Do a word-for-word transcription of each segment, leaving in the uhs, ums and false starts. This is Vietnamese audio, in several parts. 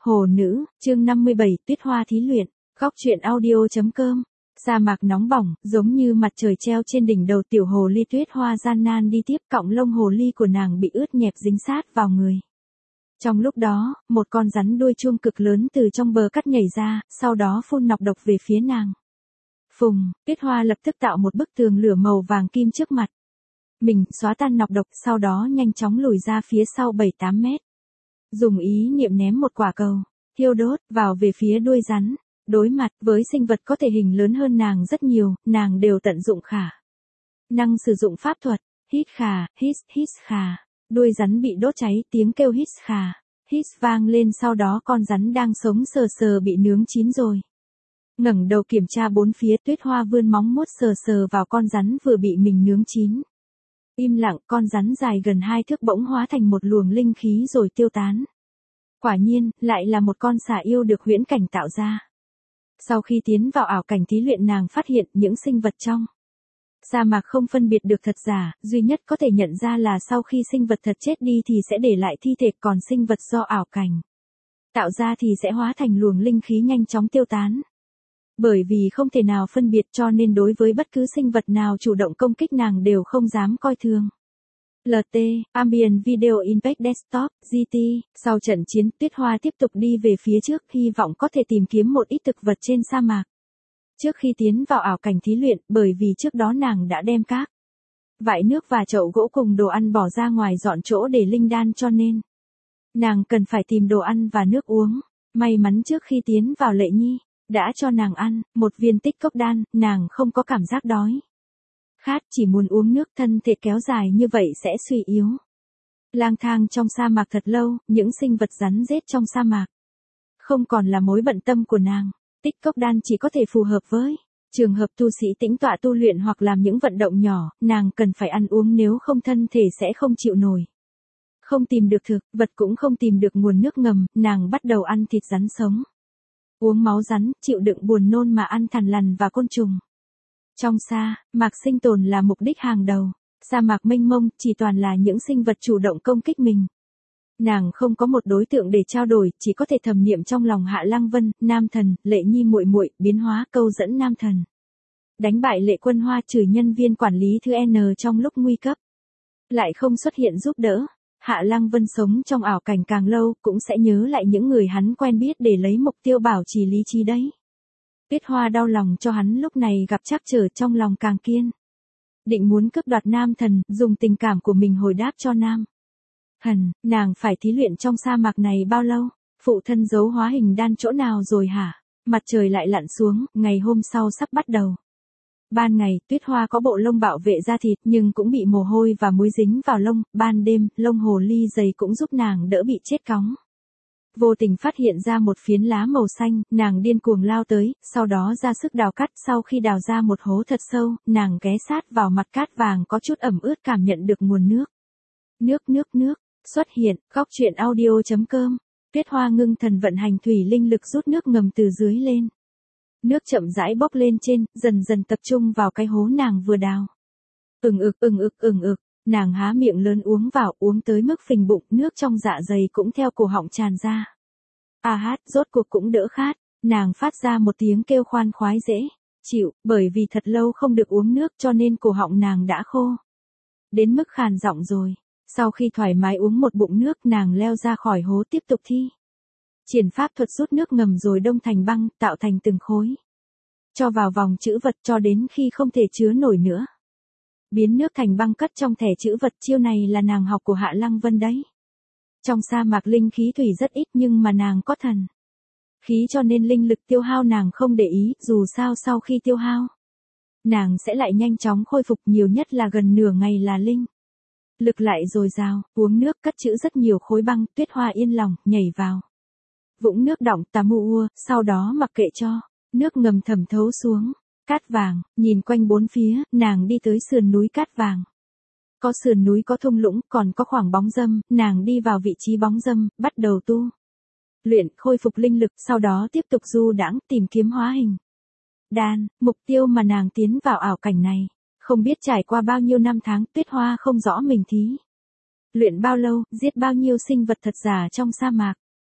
Hồ nữ, chương năm mươi bảy, Tuyết Hoa thí luyện, góc truyện audio.com. Sa mạc nóng bỏng, giống như mặt trời treo trên đỉnh đầu tiểu hồ ly Tuyết Hoa gian nan đi tiếp, cọng lông hồ ly của nàng bị ướt nhẹp dính sát vào người. Trong lúc đó, một con rắn đuôi chuông cực lớn từ trong bờ cắt nhảy ra, sau đó phun nọc độc về phía nàng. Phùng, Tuyết Hoa lập tức tạo một bức tường lửa màu vàng kim trước mặt. Mình xóa tan nọc độc, sau đó nhanh chóng lùi ra phía sau bảy tám mét. Dùng ý niệm ném một quả cầu, thiêu đốt, vào về phía đuôi rắn. Đối mặt với sinh vật có thể hình lớn hơn nàng rất nhiều, nàng đều tận dụng khả năng sử dụng pháp thuật. Hít khà, hít, hít khà. Đuôi rắn bị đốt cháy, tiếng kêu hít khà, hít vang lên, sau đó con rắn đang sống sờ sờ bị nướng chín rồi. Ngẩng đầu kiểm tra bốn phía, Tuyết Hoa vươn móng vuốt sờ sờ vào con rắn vừa bị mình nướng chín. Im lặng, con rắn dài gần hai thước bỗng hóa thành một luồng linh khí rồi tiêu tán. Quả nhiên, lại là một con xà yêu được huyễn cảnh tạo ra. Sau khi tiến vào ảo cảnh thí luyện, nàng phát hiện những sinh vật trong sa mạc không phân biệt được thật giả, duy nhất có thể nhận ra là sau khi sinh vật thật chết đi thì sẽ để lại thi thể, còn sinh vật do ảo cảnh tạo ra thì sẽ hóa thành luồng linh khí nhanh chóng tiêu tán. Bởi vì không thể nào phân biệt cho nên đối với bất cứ sinh vật nào chủ động công kích nàng đều không dám coi thường. lờ tê, Ambient Video Impact Desktop, giê tê, sau trận chiến, Tuyết Hoa tiếp tục đi về phía trước, hy vọng có thể tìm kiếm một ít thực vật trên sa mạc. Trước khi tiến vào ảo cảnh thí luyện, bởi vì trước đó nàng đã đem các vại nước và chậu gỗ cùng đồ ăn bỏ ra ngoài dọn chỗ để linh đan, cho nên nàng cần phải tìm đồ ăn và nước uống. May mắn trước khi tiến vào Lệ Nhi đã cho nàng ăn một viên tích cốc đan, nàng không có cảm giác đói khát, chỉ muốn uống nước, thân thể kéo dài như vậy sẽ suy yếu. Lang thang trong sa mạc thật lâu, những sinh vật rắn rết trong sa mạc không còn là mối bận tâm của nàng. Tích cốc đan chỉ có thể phù hợp với trường hợp tu sĩ tĩnh tọa tu luyện hoặc làm những vận động nhỏ, nàng cần phải ăn uống nếu không thân thể sẽ không chịu nổi. Không tìm được thực vật cũng không tìm được nguồn nước ngầm, nàng bắt đầu ăn thịt rắn sống. Uống máu rắn, chịu đựng buồn nôn mà ăn thằn lằn và côn trùng. Trong sa mạc sinh tồn là mục đích hàng đầu. Sa mạc mênh mông, chỉ toàn là những sinh vật chủ động công kích mình. Nàng không có một đối tượng để trao đổi, chỉ có thể thầm niệm trong lòng Hạ Lăng Vân, Nam Thần, Lệ Nhi muội muội, biến hóa câu dẫn Nam Thần. Đánh bại Lệ Quân Hoa, trừ nhân viên quản lý thứ N trong lúc nguy cấp. Lại không xuất hiện giúp đỡ. Hạ Lăng Vân sống trong ảo cảnh càng lâu, cũng sẽ nhớ lại những người hắn quen biết để lấy mục tiêu bảo trì lý trí đấy. Tuyết Hoa đau lòng cho hắn lúc này gặp trắc trở, trong lòng càng kiên định muốn cướp đoạt Nam Thần, dùng tình cảm của mình hồi đáp cho Nam Thần. Nàng phải thí luyện trong sa mạc này bao lâu? Phụ thân giấu hóa hình đan chỗ nào rồi hả? Mặt trời lại lặn xuống, ngày hôm sau sắp bắt đầu. Ban ngày, Tuyết Hoa có bộ lông bảo vệ da thịt nhưng cũng bị mồ hôi và muối dính vào lông. Ban đêm, lông hồ ly dày cũng giúp nàng đỡ bị chết cóng. Vô tình phát hiện ra một phiến lá màu xanh, nàng điên cuồng lao tới, sau đó ra sức đào cắt. Sau khi đào ra một hố thật sâu, nàng ghé sát vào mặt cát vàng có chút ẩm ướt, cảm nhận được nguồn nước. Nước nước nước, xuất hiện, góc truyện audio.com. Tuyết Hoa ngưng thần vận hành thủy linh lực rút nước ngầm từ dưới lên. Nước chậm rãi bốc lên trên, dần dần tập trung vào cái hố nàng vừa đào. Ừng ực ừng ực ừng ực, nàng há miệng lớn uống vào, uống tới mức phình bụng, nước trong dạ dày cũng theo cổ họng tràn ra. A hát, rốt cuộc cũng đỡ khát, nàng phát ra một tiếng kêu khoan khoái dễ chịu, bởi vì thật lâu không được uống nước cho nên cổ họng nàng đã khô đến mức khàn giọng rồi. Sau khi thoải mái uống một bụng nước, nàng leo ra khỏi hố tiếp tục thi triển pháp thuật rút nước ngầm rồi đông thành băng, tạo thành từng khối. Cho vào vòng trữ vật cho đến khi không thể chứa nổi nữa. Biến nước thành băng cất trong thẻ trữ vật, chiêu này là nàng học của Hạ Lăng Vân đấy. Trong sa mạc linh khí thủy rất ít nhưng mà nàng có thần khí cho nên linh lực tiêu hao nàng không để ý, dù sao sau khi tiêu hao, nàng sẽ lại nhanh chóng khôi phục, nhiều nhất là gần nửa ngày là linh lực lại dồi dào. Uống nước cất trữ rất nhiều khối băng, Tuyết Hoa yên lòng, nhảy vào vũng nước đọng tà mu ua, sau đó mặc kệ cho nước ngầm thẩm thấu xuống. Cát vàng, nhìn quanh bốn phía, nàng đi tới sườn núi cát vàng. Có sườn núi có thung lũng, còn có khoảng bóng râm, nàng đi vào vị trí bóng râm, bắt đầu tu luyện, khôi phục linh lực, sau đó tiếp tục du đãng tìm kiếm hóa hình đan. Mục tiêu mà nàng tiến vào ảo cảnh này, không biết trải qua bao nhiêu năm tháng, Tuyết Hoa không rõ mình thí luyện bao lâu, giết bao nhiêu sinh vật thật giả trong sa mạc.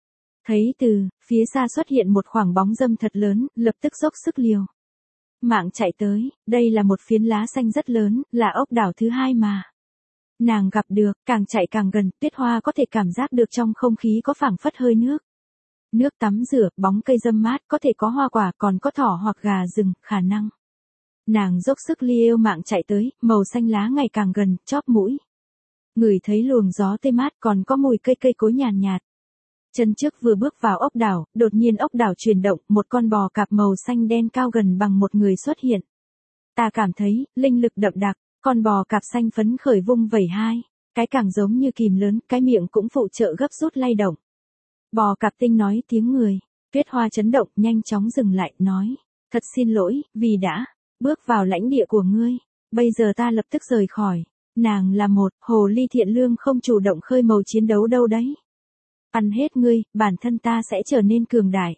Thấy từ phía xa xuất hiện một khoảng bóng râm thật lớn, lập tức dốc sức liều mạng chạy tới, đây là một phiến lá xanh rất lớn, là ốc đảo thứ hai mà nàng gặp được, càng chạy càng gần, Tuyết Hoa có thể cảm giác được trong không khí có phảng phất hơi nước. Nước tắm rửa, bóng cây râm mát, có thể có hoa quả, còn có thỏ hoặc gà rừng, khả năng. Nàng dốc sức liều mạng chạy tới, màu xanh lá ngày càng gần, chóp mũi. Ngửi thấy luồng gió tê mát, còn có mùi cây cây cối nhàn nhạt, nhạt. Chân trước vừa bước vào ốc đảo, đột nhiên ốc đảo chuyển động, một con bò cạp màu xanh đen cao gần bằng một người xuất hiện. Ta cảm thấy, linh lực đậm đặc, con bò cạp xanh phấn khởi vung vẩy hai, cái càng giống như kìm lớn, cái miệng cũng phụ trợ gấp rút lay động. Bò cạp tinh nói tiếng người, Tuyết Hoa chấn động, nhanh chóng dừng lại, nói, thật xin lỗi, vì đã bước vào lãnh địa của ngươi, bây giờ ta lập tức rời khỏi. Nàng là một hồ ly thiện lương không chủ động khơi màu chiến đấu đâu đấy. Ăn hết ngươi, bản thân ta sẽ trở nên cường đại.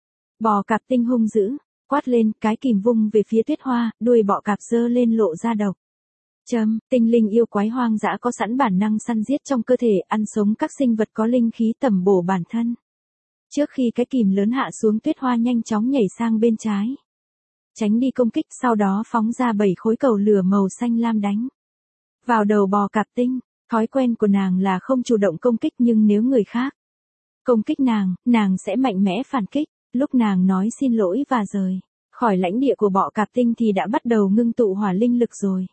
Bò cạp tinh hung dữ, quát lên, cái kìm vung về phía Tuyết Hoa, đuôi bọ cạp giơ lên lộ ra độc. Châm, tinh linh yêu quái hoang dã có sẵn bản năng săn giết trong cơ thể, ăn sống các sinh vật có linh khí tẩm bổ bản thân. Trước khi cái kìm lớn hạ xuống, Tuyết Hoa nhanh chóng nhảy sang bên trái, tránh đi công kích, sau đó phóng ra bảy khối cầu lửa màu xanh lam đánh vào đầu bò cạp tinh. Thói quen của nàng là không chủ động công kích, nhưng nếu người khác công kích nàng, nàng sẽ mạnh mẽ phản kích. Lúc nàng nói xin lỗi và rời khỏi lãnh địa của bọ cạp tinh thì đã bắt đầu ngưng tụ hỏa linh lực rồi.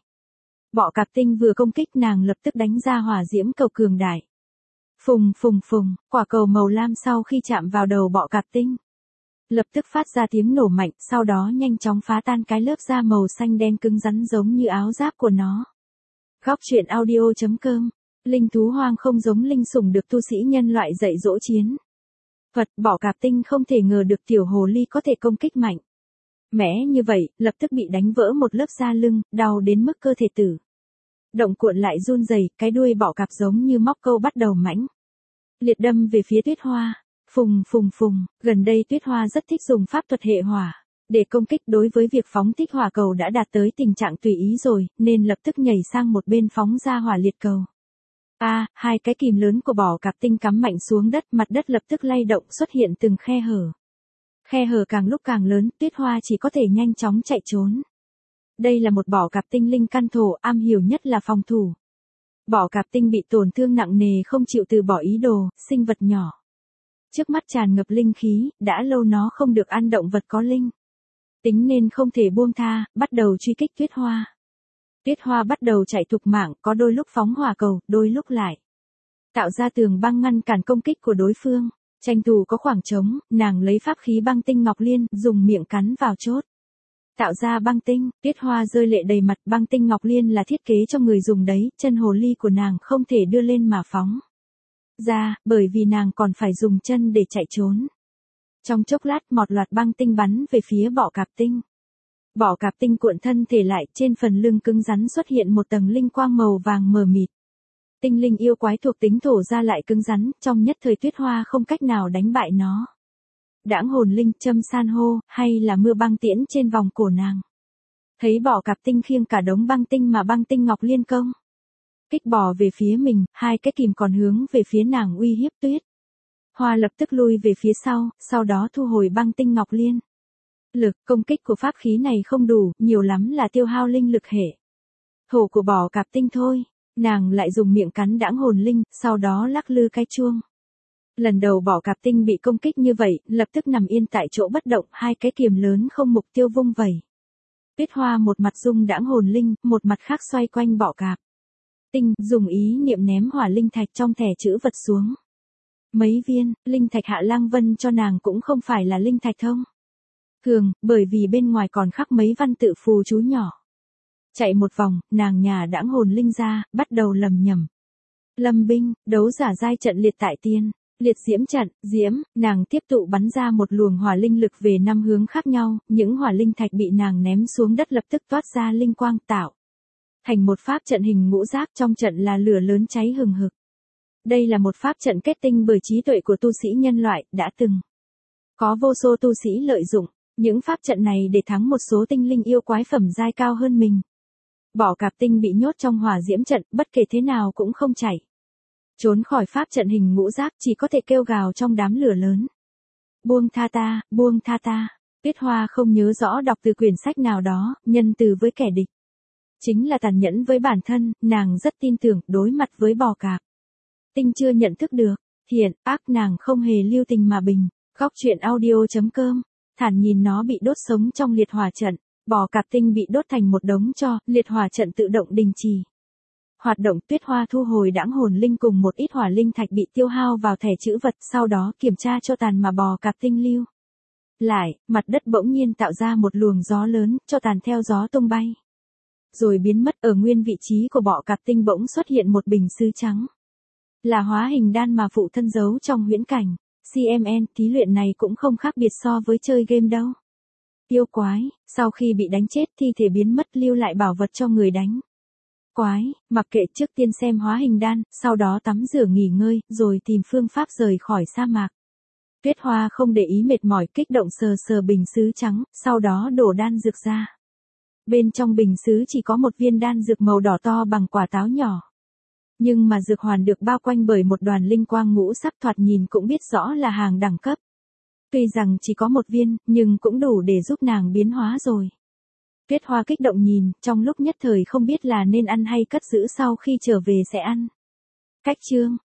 Bọ cạp tinh vừa công kích, nàng lập tức đánh ra hỏa diễm cầu cường đại. Phùng phùng phùng, quả cầu màu lam sau khi chạm vào đầu bọ cạp tinh, lập tức phát ra tiếng nổ mạnh, sau đó nhanh chóng phá tan cái lớp da màu xanh đen cứng rắn giống như áo giáp của nó. Góc truyện audio chấm com. Linh thú hoang không giống linh sủng được tu sĩ nhân loại dạy dỗ chiến Phật, bọ cạp tinh không thể ngờ được tiểu hồ ly có thể công kích mạnh mẽ như vậy, lập tức bị đánh vỡ một lớp da lưng, đau đến mức cơ thể tử động cuộn lại run rẩy, cái đuôi bọ cạp giống như móc câu bắt đầu mãnh liệt đâm về phía Tuyết Hoa. Phùng phùng phùng, gần đây Tuyết Hoa rất thích dùng pháp thuật hệ hỏa để công kích, đối với việc phóng thích hỏa cầu đã đạt tới tình trạng tùy ý rồi, nên lập tức nhảy sang một bên phóng ra hỏa liệt cầu. A, à, hai cái kìm lớn của bò cạp tinh cắm mạnh xuống đất, mặt đất lập tức lay động, xuất hiện từng khe hở. Khe hở càng lúc càng lớn, Tuyết Hoa chỉ có thể nhanh chóng chạy trốn. Đây là một bò cạp tinh linh căn thổ, am hiểu nhất là phòng thủ. Bò cạp tinh bị tổn thương nặng nề không chịu từ bỏ ý đồ, sinh vật nhỏ. Trước mắt tràn ngập linh khí, đã lâu nó không được ăn động vật có linh tính nên không thể buông tha, bắt đầu truy kích Tuyết Hoa. Tuyết Hoa bắt đầu chạy thục mạng, có đôi lúc phóng hỏa cầu, đôi lúc lại tạo ra tường băng ngăn cản công kích của đối phương. Tranh thủ có khoảng trống, nàng lấy pháp khí băng tinh ngọc liên, dùng miệng cắn vào chốt, tạo ra băng tinh. Tuyết Hoa rơi lệ đầy mặt, băng tinh ngọc liên là thiết kế cho người dùng đấy, chân hồ ly của nàng không thể đưa lên mà phóng ra, bởi vì nàng còn phải dùng chân để chạy trốn. Trong chốc lát, một loạt băng tinh bắn về phía bọ cạp tinh. Bọ cạp tinh cuộn thân thể lại, trên phần lưng cứng rắn xuất hiện một tầng linh quang màu vàng mờ mịt. Tinh linh yêu quái thuộc tính thổ ra lại cứng rắn, trong nhất thời Tuyết Hoa không cách nào đánh bại nó. Đãng hồn linh, châm san hô, hay là mưa băng tiễn trên vòng cổ nàng. Thấy bọ cạp tinh khiêng cả đống băng tinh mà băng tinh ngọc liên công kích bò về phía mình, hai cái kìm còn hướng về phía nàng uy hiếp Tuyết Hoa lập tức lui về phía sau, sau đó thu hồi băng tinh ngọc liên. Lực công kích của pháp khí này không đủ, nhiều lắm là tiêu hao linh lực hệ thổ của bò cạp tinh thôi. Nàng lại dùng miệng cắn đãng hồn linh, sau đó lắc lư cái chuông. Lần đầu bò cạp tinh bị công kích như vậy, lập tức nằm yên tại chỗ bất động, hai cái kiềm lớn không mục tiêu vung vẩy. Tuyết Hoa một mặt dung đãng hồn linh, một mặt khác xoay quanh bọ cạp tinh, dùng ý niệm ném hỏa linh thạch trong thẻ chữ vật xuống. Mấy viên linh thạch Hạ Lang Vân cho nàng cũng không phải là linh thạch thông thường, bởi vì bên ngoài còn khắc mấy văn tự phù chú nhỏ. Chạy một vòng, nàng nhà đãng hồn linh ra, bắt đầu lầm nhầm. Lâm binh, đấu giả giai trận liệt tại tiên, liệt diễm trận, diễm, nàng tiếp tụ bắn ra một luồng hỏa linh lực về năm hướng khác nhau, những hỏa linh thạch bị nàng ném xuống đất lập tức toát ra linh quang tạo thành một pháp trận hình ngũ giác, trong trận là lửa lớn cháy hừng hực. Đây là một pháp trận kết tinh bởi trí tuệ của tu sĩ nhân loại, đã từng có vô số tu sĩ lợi dụng những pháp trận này để thắng một số tinh linh yêu quái phẩm giai cao hơn mình. Bọ cạp tinh bị nhốt trong hỏa diễm trận, bất kể thế nào cũng không chạy Trốn khỏi pháp trận hình ngũ giác chỉ có thể kêu gào trong đám lửa lớn. Buông tha ta, buông tha ta. Tuyết Hoa không nhớ rõ đọc từ quyển sách nào đó, nhân từ với kẻ địch. Chính là tàn nhẫn với bản thân, nàng rất tin tưởng đối mặt với bò cạp. Tinh chưa nhận thức được, thiện, ác nàng không hề lưu tình mà bình. Góc truyện audio.com, thản nhìn nó bị đốt sống trong liệt hỏa trận, bò cạp Tinh bị đốt thành một đống tro, liệt hỏa trận tự động đình chỉ. Hoạt động. Tuyết Hoa thu hồi đãng hồn linh cùng một ít hỏa linh thạch bị tiêu hao vào thẻ chữ vật, sau đó kiểm tra cho tàn mà bò cạp Tinh lưu lại, mặt đất bỗng nhiên tạo ra một luồng gió lớn, cho tàn theo gió tung bay. Rồi biến mất. Ở nguyên vị trí của bọ cạp Tinh bỗng xuất hiện một bình sứ trắng. Là hóa hình đan mà phụ thân giấu trong huyễn cảnh. xê em en, thí luyện này cũng không khác biệt so với chơi game đâu. Yêu quái, sau khi bị đánh chết thi thể biến mất lưu lại bảo vật cho người đánh. Quái, mặc kệ, trước tiên xem hóa hình đan, sau đó tắm rửa nghỉ ngơi, rồi tìm phương pháp rời khỏi sa mạc. Tuyết Hoa không để ý mệt mỏi, kích động sờ sờ bình sứ trắng, sau đó đổ đan dược ra. Bên trong bình sứ chỉ có một viên đan dược màu đỏ to bằng quả táo nhỏ. Nhưng mà dược hoàn được bao quanh bởi một đoàn linh quang ngũ sắc, thoạt nhìn cũng biết rõ là hàng đẳng cấp. Tuy rằng chỉ có một viên, nhưng cũng đủ để giúp nàng biến hóa rồi. Tuyết Hoa kích động nhìn, trong lúc nhất thời không biết là nên ăn hay cất giữ sau khi trở về sẽ ăn. Cách chương